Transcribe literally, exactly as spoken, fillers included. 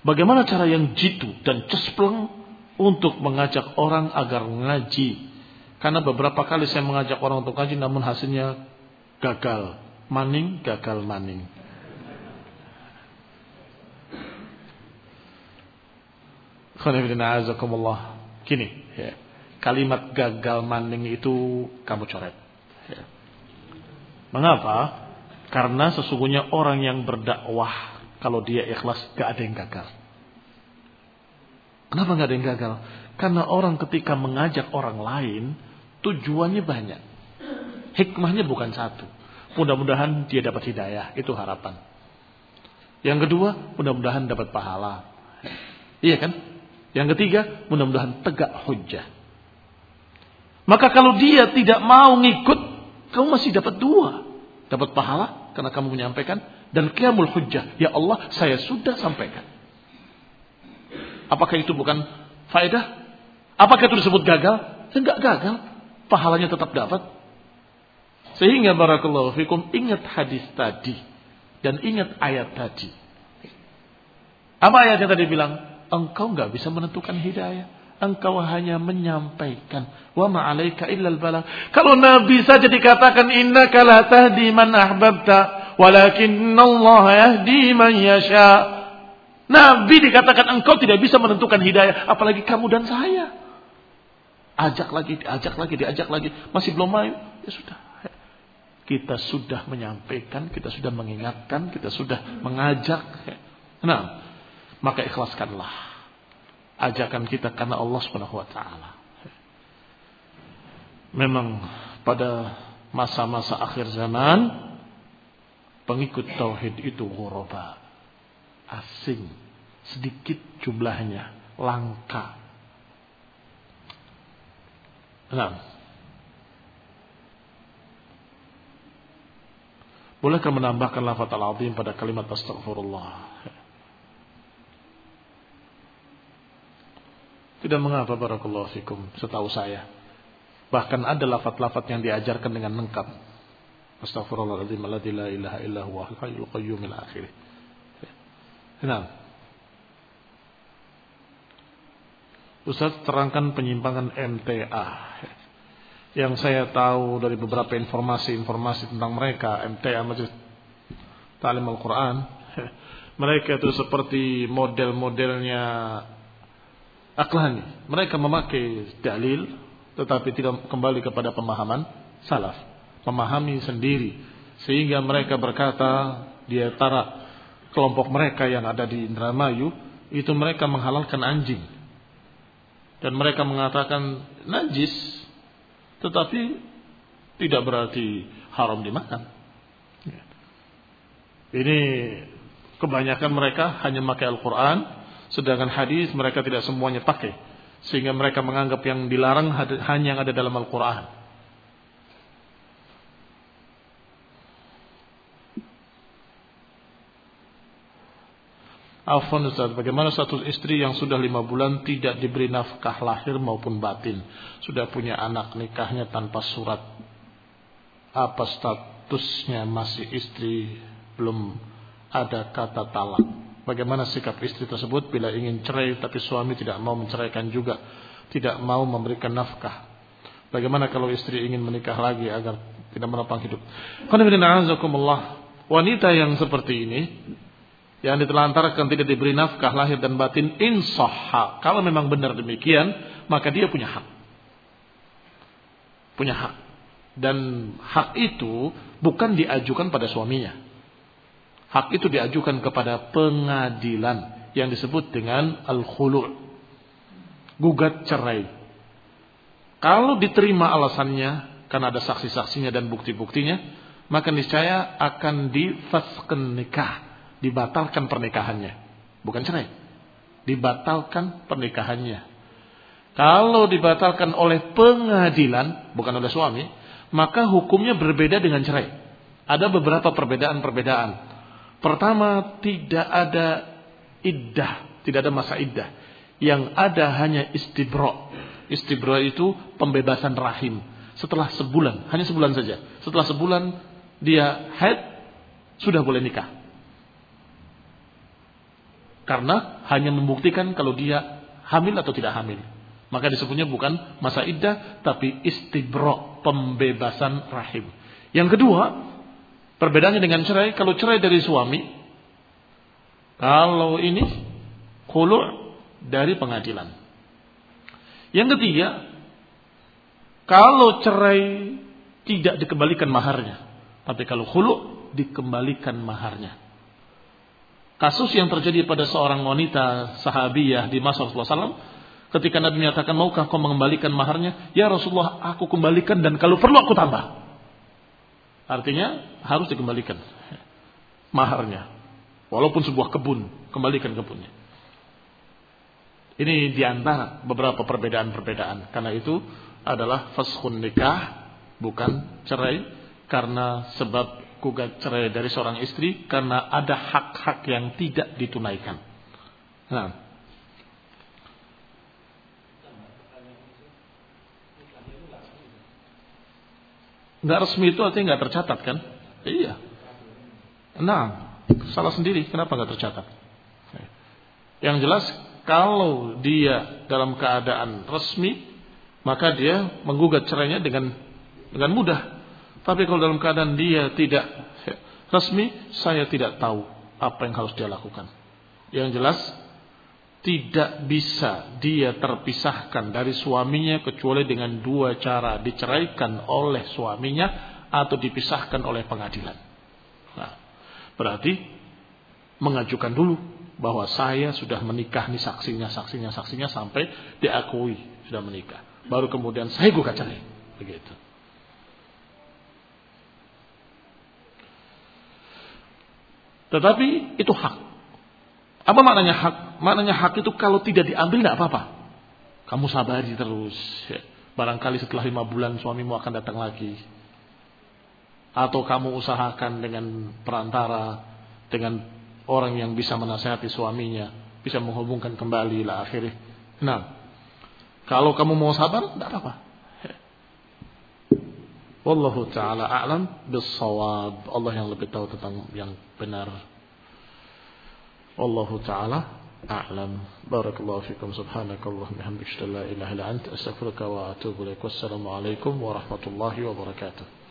Bagaimana cara yang jitu dan cespleng untuk mengajak orang agar ngaji? Karena beberapa kali saya mengajak orang untuk ngaji, namun hasilnya gagal. Maning, gagal maning. Gini, ya. Kalimat gagal maning itu kamu coret. Ya. Mengapa? Karena sesungguhnya orang yang berdakwah, kalau dia ikhlas, gak ada yang gagal. Kenapa gak ada yang gagal? Karena orang ketika mengajak orang lain, tujuannya banyak. Hikmahnya bukan satu. Mudah-mudahan dia dapat hidayah, itu harapan. Yang kedua, mudah-mudahan dapat pahala. Iya kan? Yang ketiga, mudah-mudahan tegak hujjah. Maka kalau dia tidak mau ngikut, kamu masih dapat dua. Dapat pahala karena kamu menyampaikan, dan qiyamul hujjah. Ya Allah, saya sudah sampaikan. Apakah itu bukan faedah? Apakah itu disebut gagal? Enggak gagal. Pahalanya tetap dapat. Sehingga barakallahu fikum, ingat hadis tadi dan ingat ayat tadi. Apa ayatnya tadi bilang? Engkau enggak bisa menentukan hidayah. Engkau hanya menyampaikan. Wa ma 'alaika illal balagh. Kalau Nabi saja dikatakan innaka la tahdi man ahbabta, walakinnallaha yahdi man yasha. Nabi dikatakan engkau tidak bisa menentukan hidayah, apalagi kamu dan saya. Ajak lagi, diajak lagi, diajak lagi, masih belum mau. Ya sudah. Kita sudah menyampaikan, kita sudah mengingatkan, kita sudah mengajak. Nah, maka ikhlaskanlah ajakan kita karena Allah Subhanahu wa taala. Memang pada masa-masa akhir zaman, pengikut tauhid itu ghuraba, asing, sedikit jumlahnya, langka. Nah, bolehkah menambahkan lafaz al-azim pada kalimat astaghfirullah? Tidak mengapa, barakallahu fikum, setahu saya. Bahkan ada lafaz-lafaz yang diajarkan dengan lengkap. Astaghfirullahaladzim alladzi la ilaha illa huwa al-hayyul qayyum ila akhirih. Nah, Ustaz terangkan penyimpangan M T A. Yang saya tahu dari beberapa informasi-informasi tentang mereka, M T A Majelis Ta'lim Al-Quran, mereka itu seperti model-modelnya Aqlani. Mereka memakai dalil tetapi tidak kembali kepada pemahaman salaf, memahami sendiri, sehingga mereka berkata di antara kelompok mereka yang ada di Indramayu itu mereka menghalalkan anjing, dan mereka mengatakan najis tetapi tidak berarti haram dimakan. Ini kebanyakan mereka hanya memakai Al-Quran, sedangkan hadis mereka tidak semuanya pakai, sehingga mereka menganggap yang dilarang hanya yang ada dalam Al-Quran. Afwan Ustaz, bagaimana status istri yang sudah lima bulan tidak diberi nafkah lahir maupun batin, sudah punya anak, nikahnya tanpa surat, apa statusnya? Masih istri, belum ada kata talak. Bagaimana sikap istri tersebut bila ingin cerai tapi suami tidak mau menceraikan juga, tidak mau memberikan nafkah? Bagaimana kalau istri ingin menikah lagi agar tidak menopang hidup? Wanita yang seperti ini, yang ditelantarkan tidak diberi nafkah lahir dan batin, insahha, kalau memang benar demikian, maka dia punya hak. Punya hak. Dan hak itu bukan diajukan pada suaminya. Hak itu diajukan kepada pengadilan yang disebut dengan al-khulu', gugat cerai. Kalau diterima alasannya karena ada saksi-saksinya dan bukti-buktinya, maka niscaya akan difasqun nikah, dibatalkan pernikahannya. Bukan cerai, dibatalkan pernikahannya. Kalau dibatalkan oleh pengadilan, bukan oleh suami, maka hukumnya berbeda dengan cerai. Ada beberapa perbedaan-perbedaan. Pertama, tidak ada iddah, tidak ada masa iddah. Yang ada hanya istibra. Istibra itu pembebasan rahim. Setelah sebulan, hanya sebulan saja. Setelah sebulan dia haid, sudah boleh nikah. Karena hanya membuktikan kalau dia hamil atau tidak hamil. Maka disebutnya bukan masa iddah, tapi istibra', pembebasan rahim. Yang kedua, perbedaannya dengan cerai, kalau cerai dari suami, kalau ini khulu' dari pengadilan. Yang ketiga, kalau cerai tidak dikembalikan maharnya, tapi kalau khulu' dikembalikan maharnya. Kasus yang terjadi pada seorang wanita sahabiyah di masa Rasulullah shallallahu alaihi wasallam, ketika Nabi menyatakan, maukah kau mengembalikan maharnya? Ya Rasulullah, aku kembalikan dan kalau perlu aku tambah. Artinya harus dikembalikan maharnya. Walaupun sebuah kebun, kembalikan kebunnya. Ini diantara beberapa perbedaan-perbedaan. Karena itu adalah faskhun nikah, bukan cerai. Karena sebab gugat cerai dari seorang istri karena ada hak-hak yang tidak ditunaikan. Nah, nggak resmi itu artinya nggak tercatat kan? Iya. Nah, salah sendiri. Kenapa nggak tercatat? Yang jelas kalau dia dalam keadaan resmi, maka dia menggugat cerainya dengan dengan mudah. Tapi kalau dalam keadaan dia tidak resmi, saya tidak tahu apa yang harus dia lakukan. Yang jelas, tidak bisa dia terpisahkan dari suaminya kecuali dengan dua cara. Diceraikan oleh suaminya atau dipisahkan oleh pengadilan. Nah, berarti mengajukan dulu bahwa saya sudah menikah, nih saksinya, saksinya, saksinya sampai diakui sudah menikah. Baru kemudian saya gugat cerai. Begitu. Tetapi itu hak. Apa maknanya hak? Maknanya hak itu kalau tidak diambil tidak apa-apa. Kamu sabari terus. Barangkali setelah lima bulan suamimu akan datang lagi. Atau kamu usahakan dengan perantara, dengan orang yang bisa menasihati suaminya, bisa menghubungkan kembali lah akhirnya. Nah, kalau kamu mau sabar, tidak apa-apa. Wallahu ta'ala a'lam bis-shawab. Allah yang lebih tahu tentang yang benar. Wallahu ta'ala a'lam. Barakallahu fikum. Subhanakallahumma wa bihamdika, la ilaha illa anta, astaghfiruka wa atubu ilaik. Wassalamu alaikum warahmatullahi wabarakatuh.